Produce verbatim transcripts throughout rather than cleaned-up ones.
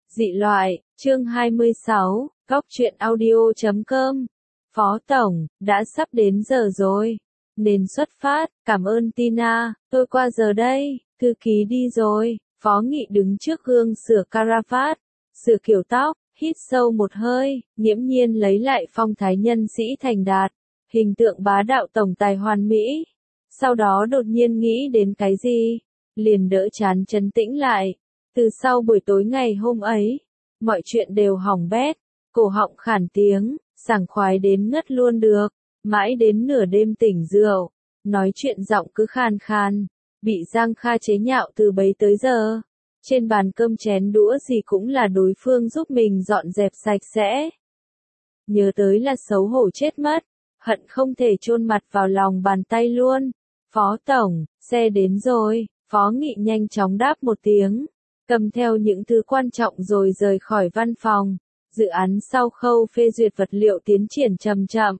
Dị loại, chương hai mươi sáu, góc truyện audio chấm com. Phó Tổng, đã sắp đến giờ rồi. Nên xuất phát, cảm ơn Tina, tôi qua giờ đây, thư ký đi rồi. Phó Nghị đứng trước gương sửa caravat, sửa kiểu tóc, hít sâu một hơi, nghiễm nhiên lấy lại phong thái nhân sĩ thành đạt, hình tượng bá đạo tổng tài hoàn mỹ. Sau đó đột nhiên nghĩ đến cái gì, liền đỡ chán trấn tĩnh lại. Từ sau buổi tối ngày hôm ấy, mọi chuyện đều hỏng bét, cổ họng khản tiếng, sảng khoái đến ngất luôn được, mãi đến nửa đêm tỉnh rượu, nói chuyện giọng cứ khan khan, bị Giang Kha chế nhạo từ bấy tới giờ. Trên bàn cơm chén đũa gì cũng là đối phương giúp mình dọn dẹp sạch sẽ. Nhớ tới là xấu hổ chết mất, hận không thể chôn mặt vào lòng bàn tay luôn. Phó Tổng, xe đến rồi, Phó Nghị nhanh chóng đáp một tiếng, cầm theo những thứ quan trọng rồi rời khỏi văn phòng. Dự án sau khâu phê duyệt vật liệu tiến triển chậm chậm.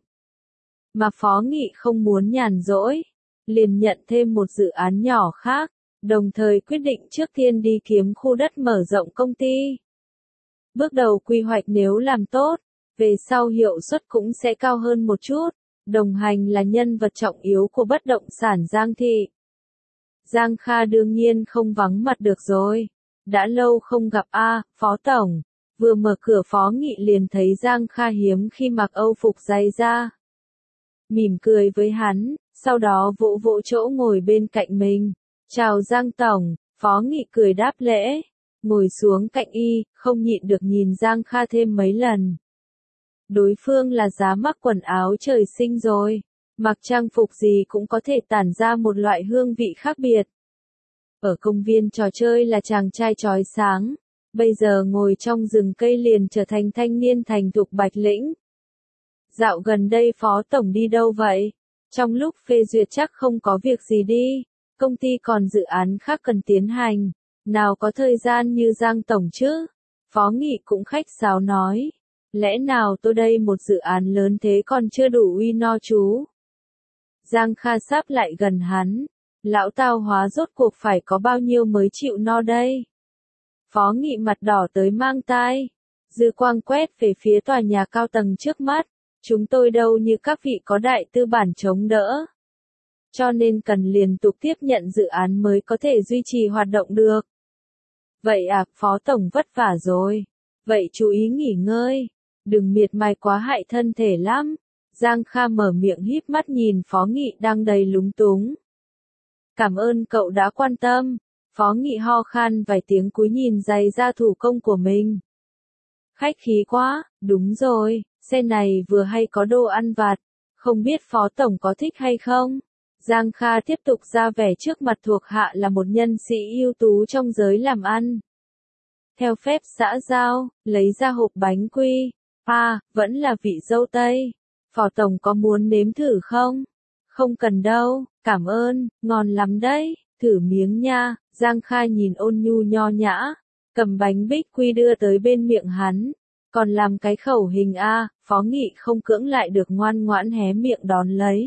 Mà Phó Nghị không muốn nhàn rỗi, liền nhận thêm một dự án nhỏ khác, đồng thời quyết định trước tiên đi kiếm khu đất mở rộng công ty. Bước đầu quy hoạch nếu làm tốt, về sau hiệu suất cũng sẽ cao hơn một chút. Đồng hành là nhân vật trọng yếu của bất động sản Giang Thị. Giang Kha đương nhiên không vắng mặt được rồi. Đã lâu không gặp a, Phó Tổng. Vừa mở cửa Phó Nghị liền thấy Giang Kha hiếm khi mặc Âu phục dày da. Mỉm cười với hắn, sau đó vỗ vỗ chỗ ngồi bên cạnh mình. Chào Giang Tổng, Phó Nghị cười đáp lễ. Ngồi xuống cạnh y, không nhịn được nhìn Giang Kha thêm mấy lần. Đối phương là giá mắc quần áo trời sinh rồi. Mặc trang phục gì cũng có thể tản ra một loại hương vị khác biệt. Ở công viên trò chơi là chàng trai chói sáng. Bây giờ ngồi trong rừng cây liền trở thành thanh niên thành thục Bạch Lĩnh. Dạo gần đây Phó Tổng đi đâu vậy? Trong lúc phê duyệt chắc không có việc gì đi. Công ty còn dự án khác cần tiến hành. Nào có thời gian như Giang Tổng chứ? Phó Nghị cũng khách sáo nói. Lẽ nào tôi đây một dự án lớn thế còn chưa đủ uy no chú? Giang Kha sáp lại gần hắn. Lão tao hóa rốt cuộc phải có bao nhiêu mới chịu no đây? Phó Nghị mặt đỏ tới mang tai. Dư quang quét về phía tòa nhà cao tầng trước mắt. Chúng tôi đâu như các vị có đại tư bản chống đỡ. Cho nên cần liên tục tiếp nhận dự án mới có thể duy trì hoạt động được. Vậy à, Phó Tổng vất vả rồi. Vậy chú ý nghỉ ngơi. Đừng miệt mài quá hại thân thể lắm. Giang Kha mở miệng híp mắt nhìn Phó Nghị đang đầy lúng túng. Cảm ơn cậu đã quan tâm. Phó Nghị ho khan vài tiếng cúi nhìn giày da thủ công của mình. Khách khí quá, đúng rồi, xe này vừa hay có đồ ăn vặt. Không biết Phó Tổng có thích hay không? Giang Kha tiếp tục ra vẻ trước mặt thuộc hạ là một nhân sĩ ưu tú trong giới làm ăn. Theo phép xã giao, lấy ra hộp bánh quy. À, vẫn là vị dâu tây. Phó Tổng có muốn nếm thử không? Không cần đâu, cảm ơn, ngon lắm đấy, thử miếng nha. Giang Kha nhìn ôn nhu nho nhã, cầm bánh bích quy đưa tới bên miệng hắn. Còn làm cái khẩu hình A, Phó Nghị không cưỡng lại được ngoan ngoãn hé miệng đón lấy.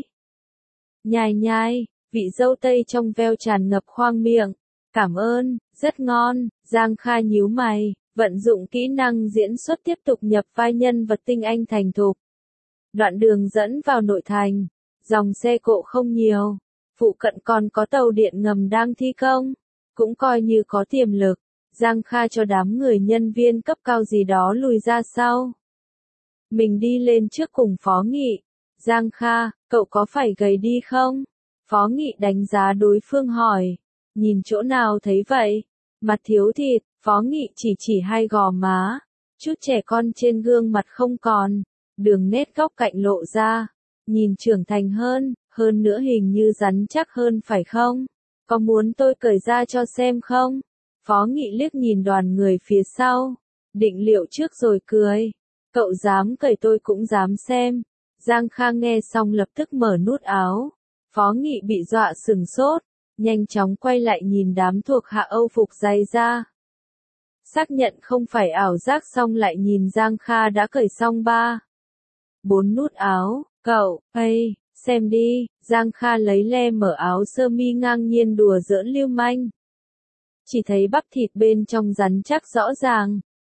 Nhai nhai, vị dâu tây trong veo tràn ngập khoang miệng. Cảm ơn, rất ngon. Giang Kha nhíu mày, vận dụng kỹ năng diễn xuất tiếp tục nhập vai nhân vật tinh anh thành thục. Đoạn đường dẫn vào nội thành, dòng xe cộ không nhiều, phụ cận còn có tàu điện ngầm đang thi công, cũng coi như có tiềm lực. Giang Kha cho đám người nhân viên cấp cao gì đó lùi ra sau. Mình đi lên trước cùng Phó Nghị. Giang Kha, cậu có phải gầy đi không? Phó Nghị đánh giá đối phương hỏi. Nhìn chỗ nào thấy vậy? Mặt thiếu thịt, Phó Nghị chỉ chỉ hai gò má. Chút trẻ con trên gương mặt không còn. Đường nét góc cạnh lộ ra. Nhìn trưởng thành hơn, hơn nữa hình như rắn chắc hơn phải không? Có muốn tôi cởi ra cho xem không? Phó Nghị liếc nhìn đoàn người phía sau. Định liệu trước rồi cười. Cậu dám cởi tôi cũng dám xem. Giang Kha nghe xong lập tức mở nút áo. Phó Nghị bị dọa sừng sốt. Nhanh chóng quay lại nhìn đám thuộc hạ Âu phục dày da. Xác nhận không phải ảo giác xong lại nhìn Giang Kha đã cởi xong ba. Bốn nút áo. Cậu, ây, xem đi. Giang Kha lấy le mở áo sơ mi ngang nhiên đùa giỡn lưu manh. Chỉ thấy bắp thịt bên trong rắn chắc rõ ràng.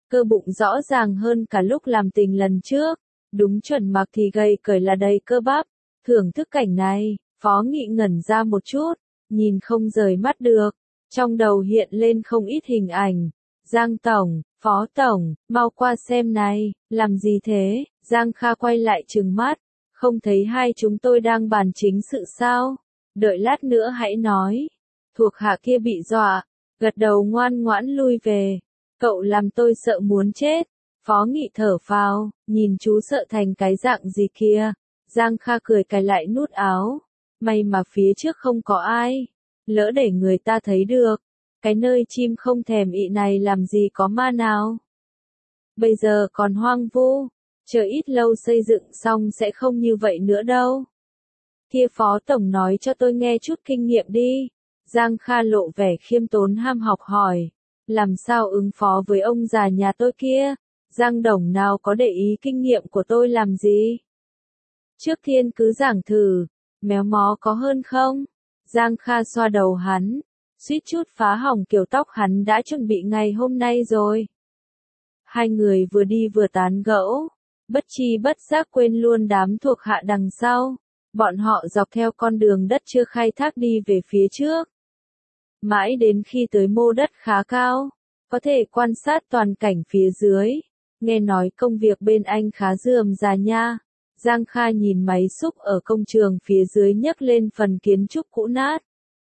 cơ bụng rõ ràng hơn cả lúc làm tình lần trước, đúng chuẩn mặc thì gầy cởi là đầy cơ bắp. Thưởng thức cảnh này, Phó Nghị ngẩn ra một chút, nhìn không rời mắt được, trong đầu hiện lên không ít hình ảnh. Giang Tổng, Phó Tổng, mau qua xem này, làm gì thế? Giang Kha quay lại trừng mắt, không thấy hai chúng tôi đang bàn chính sự sao? Đợi lát nữa hãy nói. Thuộc hạ kia bị dọa, gật đầu ngoan ngoãn lui về. Cậu làm tôi sợ muốn chết. Phó Nghị thở phào, nhìn chú sợ thành cái dạng gì kia. Giang Kha cười cài lại nút áo. May mà phía trước không có ai. Lỡ để người ta thấy được. Cái nơi chim không thèm ị này làm gì có ma nào. Bây giờ còn hoang vu. Chờ ít lâu xây dựng xong sẽ không như vậy nữa đâu. Kia Phó Tổng nói cho tôi nghe chút kinh nghiệm đi. Giang Kha lộ vẻ khiêm tốn ham học hỏi. Làm sao ứng phó với ông già nhà tôi kia? Giang Đồng nào có để ý kinh nghiệm của tôi làm gì? Trước tiên cứ giảng thử, méo mó có hơn không? Giang Kha xoa đầu hắn, suýt chút phá hỏng kiểu tóc hắn đã chuẩn bị ngày hôm nay rồi. Hai người vừa đi vừa tán gẫu, bất chi bất giác quên luôn đám thuộc hạ đằng sau. Bọn họ dọc theo con đường đất chưa khai thác đi về phía trước. Mãi đến khi tới mô đất khá cao, có thể quan sát toàn cảnh phía dưới. Nghe nói công việc bên anh khá rườm rà nha. Giang Kha nhìn máy xúc ở công trường phía dưới nhấc lên phần kiến trúc cũ nát.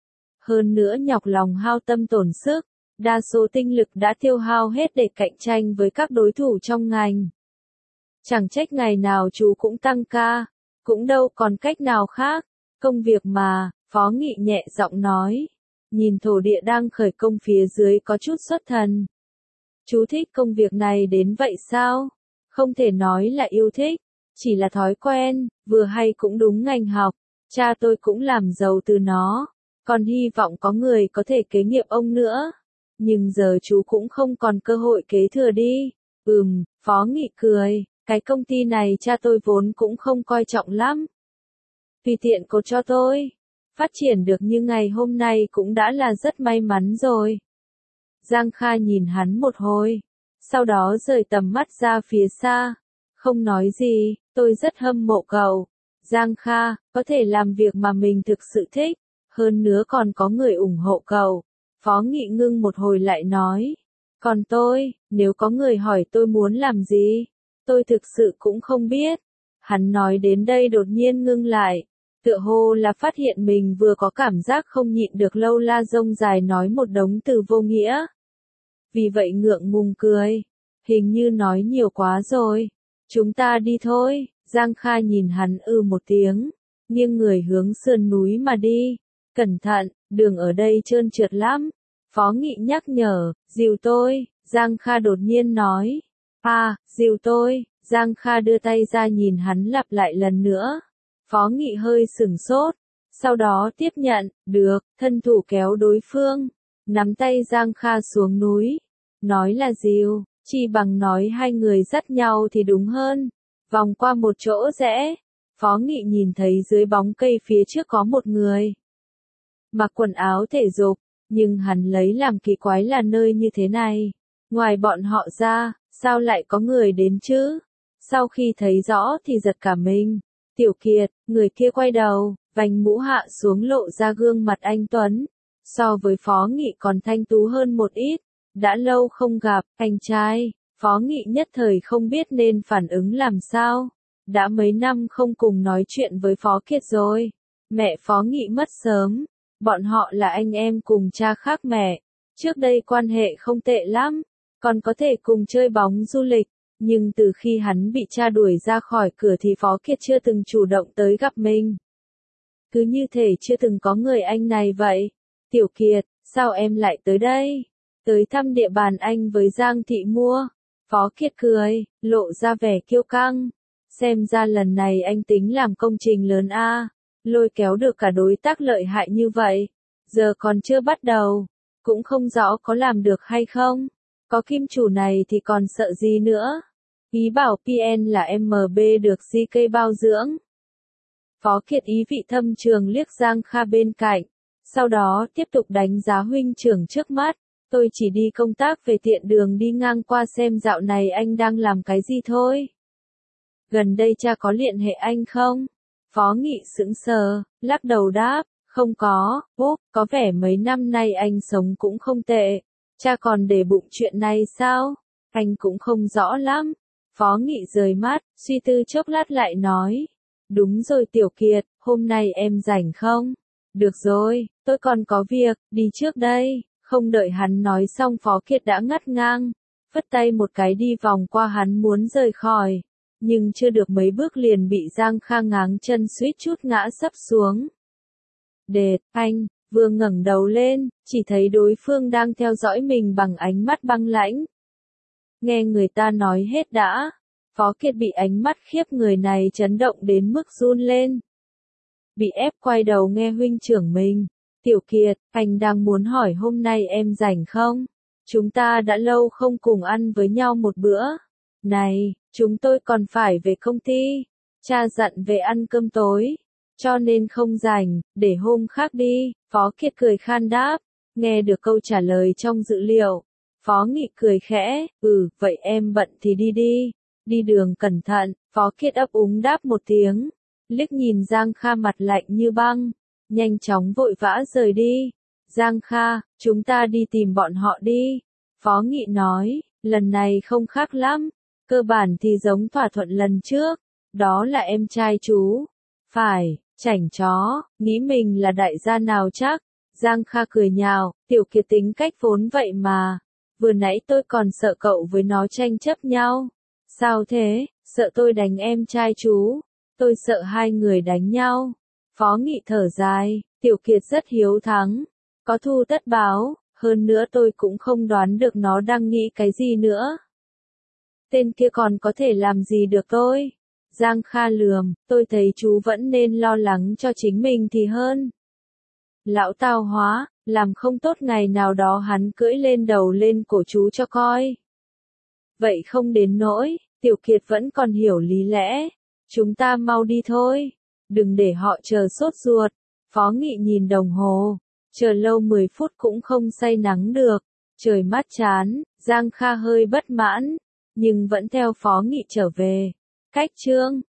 Hơn nữa nhọc lòng hao tâm tổn sức, đa số tinh lực đã tiêu hao hết để cạnh tranh với các đối thủ trong ngành. Chẳng trách ngày nào chú cũng tăng ca, cũng đâu còn cách nào khác. Công việc mà, Phó Nghị nhẹ giọng nói. Nhìn thổ địa đang khởi công phía dưới có chút xuất thần. Chú thích công việc này đến vậy sao? Không thể nói là yêu thích, chỉ là thói quen, vừa hay cũng đúng ngành học. Cha tôi cũng làm giàu từ nó, còn hy vọng có người có thể kế nghiệp ông nữa. Nhưng giờ chú cũng không còn cơ hội kế thừa đi. Ừm, Phó Nghị cười, cái công ty này cha tôi vốn cũng không coi trọng lắm. Tùy tiện cô cho tôi. Phát triển được như ngày hôm nay cũng đã là rất may mắn rồi. Giang Kha nhìn hắn một hồi, sau đó rời tầm mắt ra phía xa. Không nói gì, tôi rất hâm mộ cậu. Giang Kha, có thể làm việc mà mình thực sự thích, hơn nữa còn có người ủng hộ cậu. Phó Nghị ngưng một hồi lại nói. Còn tôi, nếu có người hỏi tôi muốn làm gì, tôi thực sự cũng không biết. Hắn nói đến đây đột nhiên ngưng lại. Tựa hồ là phát hiện mình vừa có cảm giác không nhịn được lâu la rông dài nói một đống từ vô nghĩa. Vì vậy ngượng ngùng cười. Hình như nói nhiều quá rồi. Chúng ta đi thôi. Giang Kha nhìn hắn ư một tiếng. Nghiêng người hướng sườn núi mà đi. Cẩn thận, đường ở đây trơn trượt lắm. Phó Nghị nhắc nhở, dìu tôi. Giang Kha đột nhiên nói. À, dìu tôi. Giang Kha đưa tay ra nhìn hắn lặp lại lần nữa. Phó Nghị hơi sửng sốt, sau đó tiếp nhận, được, thân thủ kéo đối phương, nắm tay Giang Kha xuống núi, nói là dìu, chi bằng nói hai người dắt nhau thì đúng hơn. Vòng qua một chỗ rẽ, Phó Nghị nhìn thấy dưới bóng cây phía trước có một người. Mặc quần áo thể dục, nhưng hắn lấy làm kỳ quái là nơi như thế này. Ngoài bọn họ ra, sao lại có người đến chứ? Sau khi thấy rõ thì giật cả mình. Tiểu Kiệt, người kia quay đầu, vành mũ hạ xuống lộ ra gương mặt anh Tuấn. So với Phó Nghị còn thanh tú hơn một ít. Đã lâu không gặp, anh trai. Phó Nghị nhất thời không biết nên phản ứng làm sao. Đã mấy năm không cùng nói chuyện với Phó Kiệt rồi. Mẹ Phó Nghị mất sớm. Bọn họ là anh em cùng cha khác mẹ. Trước đây quan hệ không tệ lắm. Còn có thể cùng chơi bóng du lịch. Nhưng từ khi hắn bị cha đuổi ra khỏi cửa thì Phó Kiệt chưa từng chủ động tới gặp mình. Cứ như thể chưa từng có người anh này vậy. Tiểu Kiệt, sao em lại tới đây? Tới thăm địa bàn anh với Giang Thị mua. Phó Kiệt cười, lộ ra vẻ kiêu căng. Xem ra lần này anh tính làm công trình lớn a, lôi kéo được cả đối tác lợi hại như vậy. Giờ còn chưa bắt đầu, cũng không rõ có làm được hay không. Có kim chủ này thì còn sợ gì nữa. Ý bảo pê en là em bê được giê ca bao dưỡng. Phó Kiệt ý vị thâm trường liếc Giang Kha bên cạnh. Sau đó tiếp tục đánh giá huynh trưởng trước mắt. Tôi chỉ đi công tác về tiện đường đi ngang qua xem dạo này anh đang làm cái gì thôi. Gần đây cha có liên hệ anh không? Phó Nghị sững sờ, lắc đầu đáp, không có, bố, có vẻ mấy năm nay anh sống cũng không tệ. Cha còn để bụng chuyện này sao? Anh cũng không rõ lắm. Phó Nghị rời mắt, suy tư chốc lát lại nói. Đúng rồi Tiểu Kiệt, hôm nay em rảnh không? Được rồi, tôi còn có việc, đi trước đây. Không đợi hắn nói xong Phó Kiệt đã ngắt ngang. Phất tay một cái đi vòng qua hắn muốn rời khỏi. Nhưng chưa được mấy bước liền bị Giang Kha ngáng chân suýt chút ngã sấp xuống. Đệt, anh, vừa ngẩng đầu lên, chỉ thấy đối phương đang theo dõi mình bằng ánh mắt băng lãnh. Nghe người ta nói hết đã. Phó Kiệt bị ánh mắt khiếp người này chấn động đến mức run lên. Bị ép quay đầu nghe huynh trưởng mình. Tiểu Kiệt, anh đang muốn hỏi hôm nay em rảnh không? Chúng ta đã lâu không cùng ăn với nhau một bữa. Này, chúng tôi còn phải về công ty. Cha dặn về ăn cơm tối. Cho nên không rảnh, để hôm khác đi. Phó Kiệt cười khan đáp. Nghe được câu trả lời trong dữ liệu. Phó Nghị cười khẽ, ừ, vậy em bận thì đi đi. Đi đường cẩn thận, Phó Kiệt ấp úng đáp một tiếng. Liếc nhìn Giang Kha mặt lạnh như băng. Nhanh chóng vội vã rời đi. Giang Kha, chúng ta đi tìm bọn họ đi. Phó Nghị nói, lần này không khác lắm. Cơ bản thì giống thỏa thuận lần trước. Đó là em trai chú. Phải, chảnh chó, nghĩ mình là đại gia nào chắc. Giang Kha cười nhạo, Tiểu Kiệt tính cách vốn vậy mà. Vừa nãy tôi còn sợ cậu với nó tranh chấp nhau. Sao thế, sợ tôi đánh em trai chú? Tôi sợ hai người đánh nhau. Phó Nghị thở dài, Tiểu Kiệt rất hiếu thắng. Có thù tất báo, hơn nữa tôi cũng không đoán được nó đang nghĩ cái gì nữa. Tên kia còn có thể làm gì được tôi? Giang Kha lườm, tôi thấy chú vẫn nên lo lắng cho chính mình thì hơn. Lão tao hóa, làm không tốt ngày nào đó hắn cưỡi lên đầu lên cổ chú cho coi. Vậy không đến nỗi, Tiểu Kiệt vẫn còn hiểu lý lẽ. Chúng ta mau đi thôi. Đừng để họ chờ sốt ruột. Phó Nghị nhìn đồng hồ. Chờ lâu mười phút cũng không say nắng được. Trời mát chán, Giang Kha hơi bất mãn. Nhưng vẫn theo Phó Nghị trở về. Cách chương